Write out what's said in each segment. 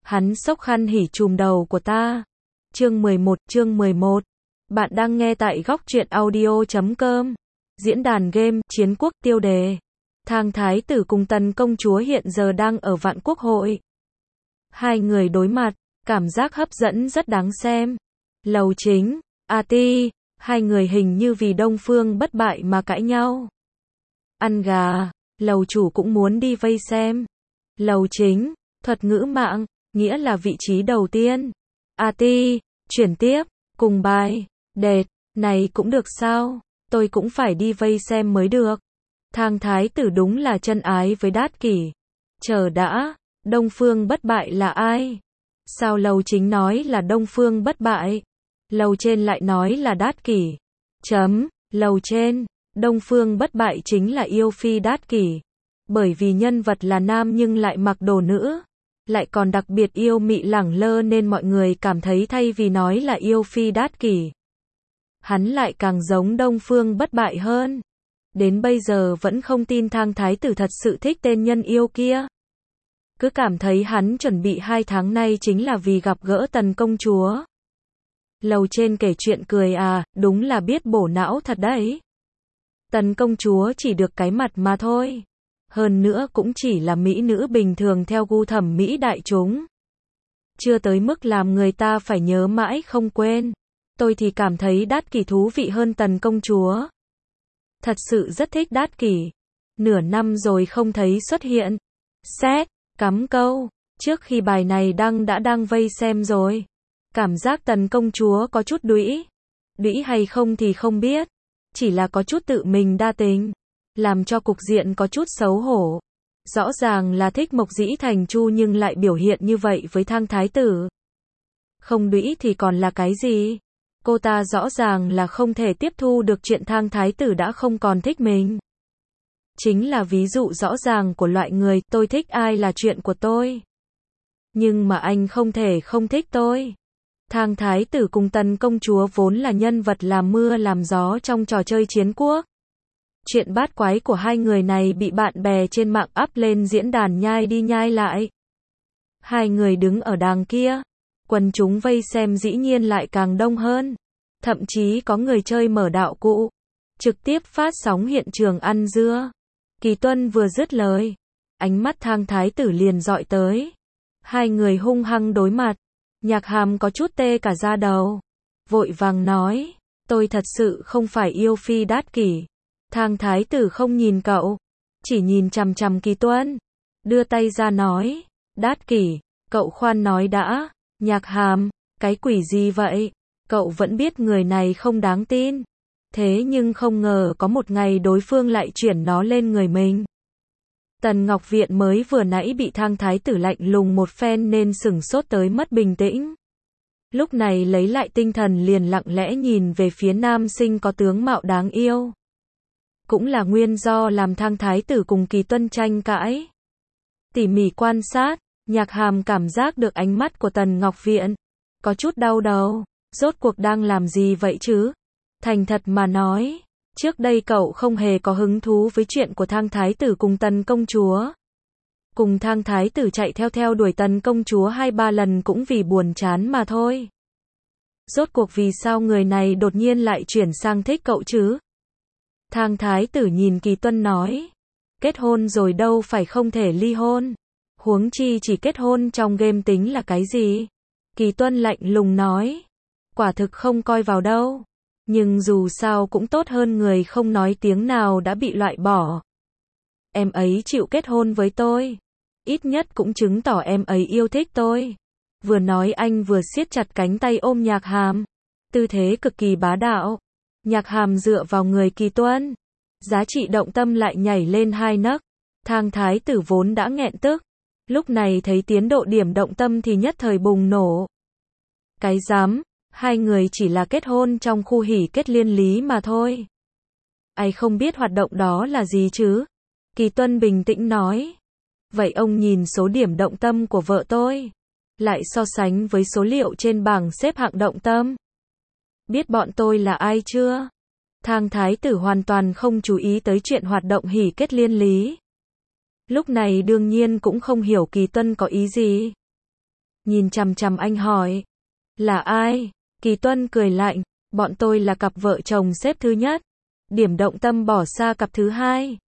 Hắn xốc khăn hỉ trùm đầu của ta. Chương 11. Bạn đang nghe tại góc truyện audio.com. Diễn đàn game, chiến quốc, tiêu đề. Thang thái tử cùng tần công chúa hiện giờ đang ở Vạn Quốc hội. Hai người đối mặt, cảm giác hấp dẫn rất đáng xem. Lầu chính, ti, hai người hình như vì Đông Phương bất bại mà cãi nhau. Ăn gà, lầu chủ cũng muốn đi vây xem. Lầu chính, thuật ngữ mạng, nghĩa là vị trí đầu tiên. ti, chuyển tiếp, cùng bài, đệt, này cũng được sao? Tôi cũng phải đi vây xem mới được. Thang thái tử đúng là chân ái với Đát Kỷ. Chờ đã, Đông Phương bất bại là ai? Sao lầu chính nói là Đông Phương bất bại? Lầu trên lại nói là Đát Kỷ. Lầu trên, Đông Phương bất bại chính là yêu phi Đát Kỷ. Bởi vì nhân vật là nam nhưng lại mặc đồ nữ, lại còn đặc biệt yêu mị lẳng lơ nên mọi người cảm thấy thay vì nói là yêu phi Đát Kỷ, hắn lại càng giống Đông Phương bất bại hơn. Đến bây giờ vẫn không tin Thang thái tử thật sự thích tên nhân yêu kia. Cứ cảm thấy hắn chuẩn bị 2 tháng nay chính là vì gặp gỡ tần công chúa. Lầu trên kể chuyện cười đúng là biết bổ não thật đấy. Tần công chúa chỉ được cái mặt mà thôi. Hơn nữa cũng chỉ là mỹ nữ bình thường theo gu thẩm mỹ đại chúng. Chưa tới mức làm người ta phải nhớ mãi không quên. Tôi thì cảm thấy Đát Kỷ thú vị hơn tần công chúa. Thật sự rất thích Đát Kỷ. Nửa năm rồi không thấy xuất hiện. Xét, cắm câu, trước khi bài này đã đăng vây xem rồi. Cảm giác tần công chúa có chút đũy. Đũy hay không thì không biết. Chỉ là có chút tự mình đa tình. Làm cho cục diện có chút xấu hổ. Rõ ràng là thích Mộc Dĩ Thành Chu nhưng lại biểu hiện như vậy với Thang thái tử. Không đũy thì còn là cái gì? Cô ta rõ ràng là không thể tiếp thu được chuyện Thang thái tử đã không còn thích mình. Chính là ví dụ rõ ràng của loại người tôi thích ai là chuyện của tôi. Nhưng mà anh không thể không thích tôi. Thang thái tử cùng tần công chúa vốn là nhân vật làm mưa làm gió trong trò chơi chiến quốc. Chuyện bát quái của hai người này bị bạn bè trên mạng up lên diễn đàn nhai đi nhai lại. Hai người đứng ở đàng kia, quần chúng vây xem dĩ nhiên lại càng đông hơn. Thậm chí có người chơi mở đạo cụ, trực tiếp phát sóng hiện trường ăn dưa. Kỳ Tuân vừa dứt lời, ánh mắt Thang thái tử liền dọi tới. Hai người hung hăng đối mặt. Nhạc Hàm có chút tê cả da đầu. Vội vàng nói, tôi thật sự không phải yêu phi Đát Kỷ. Thang thái tử không nhìn cậu, chỉ nhìn chằm chằm Kỳ Tuân. Đưa tay ra nói, Đát Kỷ, cậu khoan nói đã. Nhạc Hàm, cái quỷ gì vậy? Cậu vẫn biết người này không đáng tin. Thế nhưng không ngờ có một ngày đối phương lại chuyển nó lên người mình. Tần Ngọc Viện mới vừa nãy bị Thang thái tử lạnh lùng một phen nên sửng sốt tới mất bình tĩnh. Lúc này lấy lại tinh thần liền lặng lẽ nhìn về phía nam sinh có tướng mạo đáng yêu. Cũng là nguyên do làm Thang thái tử cùng Kỳ Tuân tranh cãi. Tỉ mỉ quan sát, Nhạc Hàm cảm giác được ánh mắt của Tần Ngọc Viện. Có chút đau đầu, rốt cuộc đang làm gì vậy chứ? Thành thật mà nói, trước đây cậu không hề có hứng thú với chuyện của Thang thái tử cùng tần công chúa. Cùng Thang thái tử chạy theo đuổi tần công chúa 2-3 lần cũng vì buồn chán mà thôi. Rốt cuộc vì sao người này đột nhiên lại chuyển sang thích cậu chứ? Thang thái tử nhìn Kỳ Tuân nói, kết hôn rồi đâu phải không thể ly hôn. Huống chi chỉ kết hôn trong game tính là cái gì? Kỳ Tuân lạnh lùng nói, quả thực không coi vào đâu. Nhưng dù sao cũng tốt hơn người không nói tiếng nào đã bị loại bỏ. Em ấy chịu kết hôn với tôi. Ít nhất cũng chứng tỏ em ấy yêu thích tôi. Vừa nói anh vừa siết chặt cánh tay ôm Nhạc Hàm. Tư thế cực kỳ bá đạo. Nhạc Hàm dựa vào người Kỳ Tuân. Giá trị động tâm lại nhảy lên 2 nấc. Thang thái tử vốn đã nghẹn tức. Lúc này thấy tiến độ điểm động tâm thì nhất thời bùng nổ. Cái dám, hai người chỉ là kết hôn trong khu hỉ kết liên lý mà thôi. Ai không biết hoạt động đó là gì chứ? Kỳ Tuân bình tĩnh nói. Vậy ông nhìn số điểm động tâm của vợ tôi. Lại so sánh với số liệu trên bảng xếp hạng động tâm. Biết bọn tôi là ai chưa? Thang thái tử hoàn toàn không chú ý tới chuyện hoạt động hỉ kết liên lý. Lúc này đương nhiên cũng không hiểu Kỳ Tuân có ý gì. nhìn chằm chằm anh hỏi. Là ai? Kỳ Tuân cười lạnh, bọn tôi là cặp vợ chồng xếp thứ nhất. Điểm động tâm bỏ xa cặp thứ hai.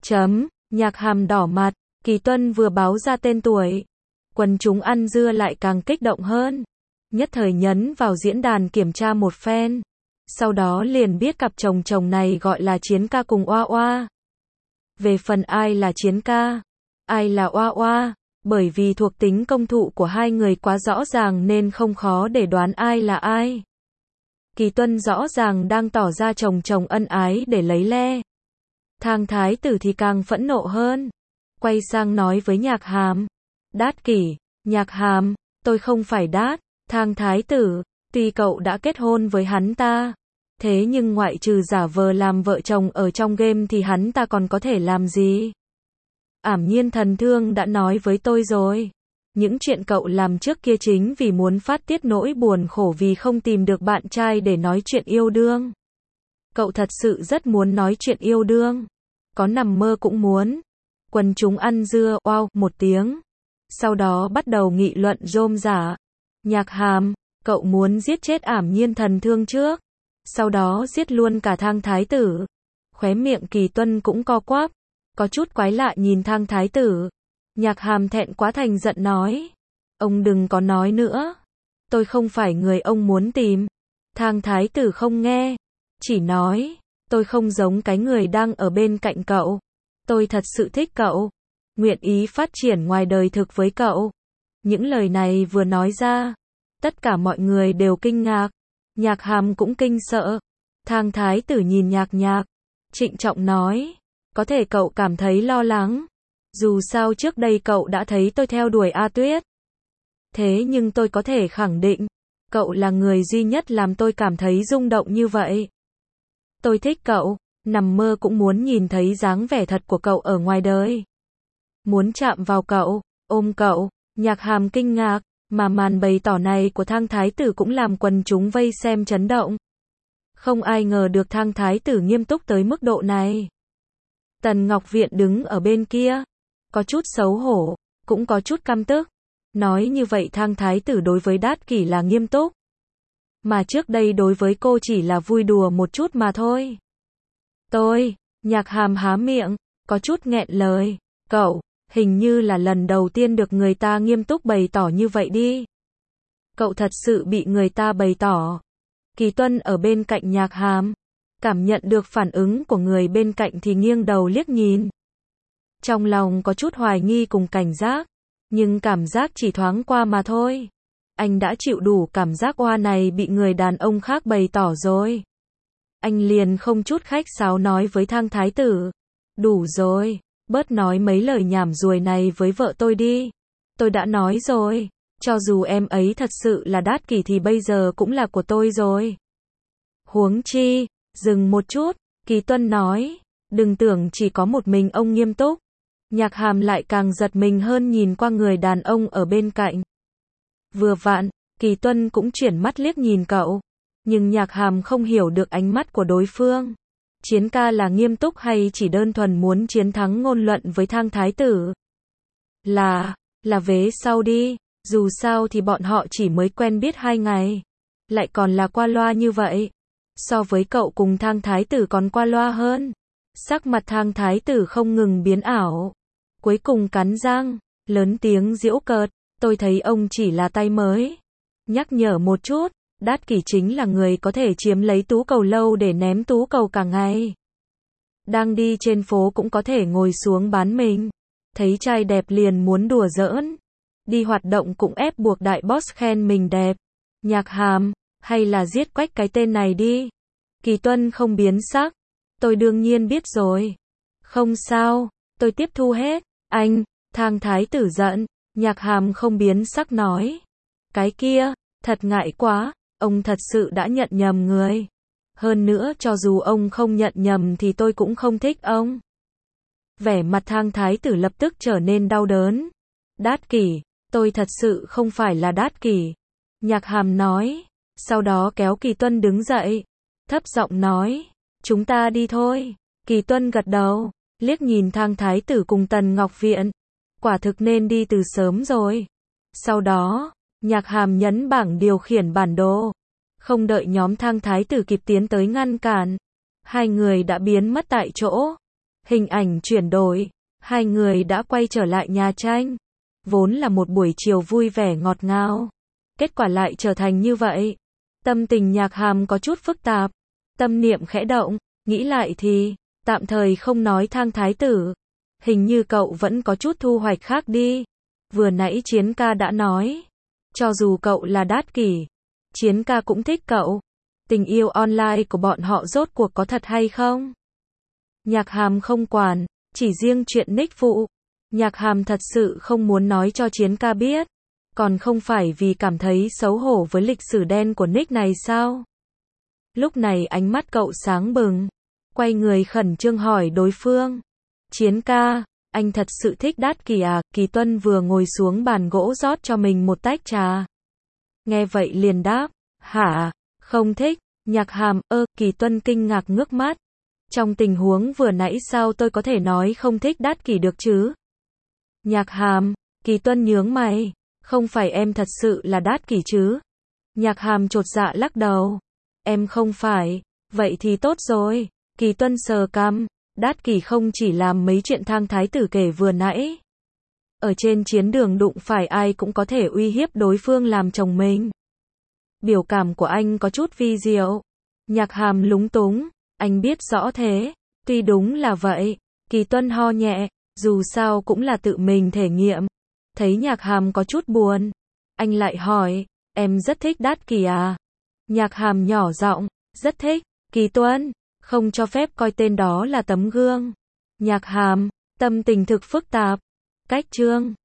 Nhạc Hàm đỏ mặt, Kỳ Tuân vừa báo ra tên tuổi. Quần chúng ăn dưa lại càng kích động hơn. Nhất thời nhấn vào diễn đàn kiểm tra một phen. Sau đó liền biết cặp chồng chồng này gọi là Chiến Ca cùng Oa Oa. Về phần ai là Chiến Ca, ai là Oa Oa, bởi vì thuộc tính công thụ của hai người quá rõ ràng nên không khó để đoán ai là ai. Kỳ Tuân rõ ràng đang tỏ ra chồng chồng ân ái để lấy le. Thang Thái Tử thì càng phẫn nộ hơn. Quay sang nói với Nhạc Hàm. Đát kỷ, Nhạc Hàm, tôi không phải đát. Thang Thái Tử, tuy cậu đã kết hôn với hắn ta, thế nhưng ngoại trừ giả vờ làm vợ chồng ở trong game thì hắn ta còn có thể làm gì? Ảm Nhiên Thần Thương đã nói với tôi rồi. Những chuyện cậu làm trước kia chính vì muốn phát tiết nỗi buồn khổ vì không tìm được bạn trai để nói chuyện yêu đương. Cậu thật sự rất muốn nói chuyện yêu đương. Có nằm mơ cũng muốn. Quần chúng ăn dưa wow một tiếng. Sau đó bắt đầu nghị luận rôm rả. Nhạc Hàm, cậu muốn giết chết Ảm Nhiên Thần Thương trước. Sau đó giết luôn cả Thang Thái Tử. Khóe miệng Kỳ Tuân cũng co quắp. Có chút quái lạ nhìn Thang Thái Tử. Nhạc Hàm thẹn quá thành giận nói. Ông đừng có nói nữa. Tôi không phải người ông muốn tìm. Thang Thái Tử không nghe. Chỉ nói. Tôi không giống cái người đang ở bên cạnh cậu. Tôi thật sự thích cậu. Nguyện ý phát triển ngoài đời thực với cậu. Những lời này vừa nói ra. Tất cả mọi người đều kinh ngạc. Nhạc Hàm cũng kinh sợ. Thang Thái Tử nhìn Nhạc, trịnh trọng nói. Có thể cậu cảm thấy lo lắng. Dù sao trước đây cậu đã thấy tôi theo đuổi A Tuyết. Thế nhưng tôi có thể khẳng định. Cậu là người duy nhất làm tôi cảm thấy rung động như vậy. Tôi thích cậu. Nằm mơ cũng muốn nhìn thấy dáng vẻ thật của cậu ở ngoài đời. Muốn chạm vào cậu, ôm cậu. Nhạc Hàm kinh ngạc. Mà màn bày tỏ này của Thang Thái Tử cũng làm quần chúng vây xem chấn động. Không ai ngờ được Thang Thái Tử nghiêm túc tới mức độ này. Tần Ngọc Viện đứng ở bên kia. Có chút xấu hổ, cũng có chút căm tức. Nói như vậy Thang Thái Tử đối với Đát Kỷ là nghiêm túc. Mà trước đây đối với cô chỉ là vui đùa một chút mà thôi. Nhạc Hàm há miệng, có chút nghẹn lời. Cậu, hình như là lần đầu tiên được người ta nghiêm túc bày tỏ như vậy đi. Cậu thật sự bị người ta bày tỏ. Kỳ Tuân ở bên cạnh Nhạc Hàm. Cảm nhận được phản ứng của người bên cạnh thì nghiêng đầu liếc nhìn. Trong lòng có chút hoài nghi cùng cảnh giác. Nhưng cảm giác chỉ thoáng qua mà thôi. Anh đã chịu đủ cảm giác oa này bị người đàn ông khác bày tỏ rồi. Anh liền không chút khách sáo nói với Thang Thái Tử. Đủ rồi, bớt nói mấy lời nhảm ruồi này với vợ tôi đi. Tôi đã nói rồi, cho dù em ấy thật sự là Đát Kỷ thì bây giờ cũng là của tôi rồi. Huống chi, dừng một chút, Kỳ Tuân nói, đừng tưởng chỉ có một mình ông nghiêm túc. Nhạc Hàm lại càng giật mình hơn nhìn qua người đàn ông ở bên cạnh. Vừa vặn, Kỳ Tuân cũng chuyển mắt liếc nhìn cậu. Nhưng Nhạc Hàm không hiểu được ánh mắt của đối phương. Chiến Ca là nghiêm túc hay chỉ đơn thuần muốn chiến thắng ngôn luận với Thang Thái Tử? Là vế sau đi. Dù sao thì bọn họ chỉ mới quen biết 2 ngày. Lại còn là qua loa như vậy. So với cậu cùng Thang Thái Tử còn qua loa hơn. Sắc mặt Thang Thái Tử không ngừng biến ảo. Cuối cùng cắn răng, lớn tiếng giễu cợt. Tôi thấy ông chỉ là tay mới. Nhắc nhở một chút, Đát Kỷ chính là người có thể chiếm lấy tú cầu lâu để ném tú cầu cả ngày. Đang đi trên phố cũng có thể ngồi xuống bán mình. Thấy trai đẹp liền muốn đùa giỡn. Đi hoạt động cũng ép buộc đại boss khen mình đẹp. Nhạc Hàm, hay là giết Quách cái tên này đi. Kỳ Tuân không biến sắc. Tôi đương nhiên biết rồi. Không sao, tôi tiếp thu hết. Anh, Thang Thái Tử giận. Nhạc Hàm không biến sắc nói. Cái kia, thật ngại quá, ông thật sự đã nhận nhầm người. Hơn nữa cho dù ông không nhận nhầm thì tôi cũng không thích ông. Vẻ mặt Thang Thái Tử lập tức trở nên đau đớn. Đát Kỷ, tôi thật sự không phải là Đát Kỷ. Nhạc Hàm nói, sau đó kéo Kỳ Tuân đứng dậy. Thấp giọng nói, chúng ta đi thôi. Kỳ Tuân gật đầu, liếc nhìn Thang Thái Tử cùng Tần Ngọc Viện. Quả thực nên đi từ sớm rồi. Sau đó, Nhạc Hàm nhấn bảng điều khiển bản đồ. Không đợi nhóm Thang thái tử kịp tiến tới ngăn cản, hai người đã biến mất tại chỗ. Hình ảnh chuyển đổi, hai người đã quay trở lại nhà tranh. Vốn là một buổi chiều vui vẻ ngọt ngào, kết quả lại trở thành như vậy. Tâm tình Nhạc Hàm có chút phức tạp, tâm niệm khẽ động, nghĩ lại thì, tạm thời không nói Thang thái tử. Hình như cậu vẫn có chút thu hoạch khác đi. Vừa nãy Chiến ca đã nói, cho dù cậu là đát kỷ, Chiến ca cũng thích cậu. Tình yêu online của bọn họ rốt cuộc có thật hay không? Nhạc Hàm không quản, chỉ riêng chuyện nick phụ. Nhạc Hàm thật sự không muốn nói cho Chiến ca biết. Còn không phải vì cảm thấy xấu hổ với lịch sử đen của nick này sao? Lúc này ánh mắt cậu sáng bừng, quay người khẩn trương hỏi đối phương. Chiến ca, anh thật sự thích đát kỷ à? Kỳ Tuân vừa ngồi xuống bàn gỗ rót cho mình một tách trà. Nghe vậy liền đáp, hả, không thích. Nhạc Hàm, Kỳ Tuân kinh ngạc ngước mắt. Trong tình huống vừa nãy sao tôi có thể nói không thích đát kỷ được chứ? Nhạc Hàm, Kỳ Tuân nhướng mày, không phải em thật sự là đát kỷ chứ? Nhạc Hàm chột dạ lắc đầu, em không phải, vậy thì tốt rồi. Kỳ Tuân sờ cằm, đát kỷ không chỉ làm mấy chuyện Thang thái tử kể vừa nãy. Ở trên chiến đường đụng phải ai cũng có thể uy hiếp đối phương làm chồng mình. Biểu cảm của anh có chút vi diệu. Nhạc Hàm lúng túng, anh biết rõ thế. Tuy đúng là vậy. Kỳ Tuân ho nhẹ, dù sao cũng là tự mình thể nghiệm. Thấy Nhạc Hàm có chút buồn, anh lại hỏi, em rất thích đát kỷ à? Nhạc Hàm nhỏ giọng, rất thích. Kỳ Tuân, không cho phép coi tên đó là tấm gương. Nhạc Hàm, tâm tình thực phức tạp. Cách chương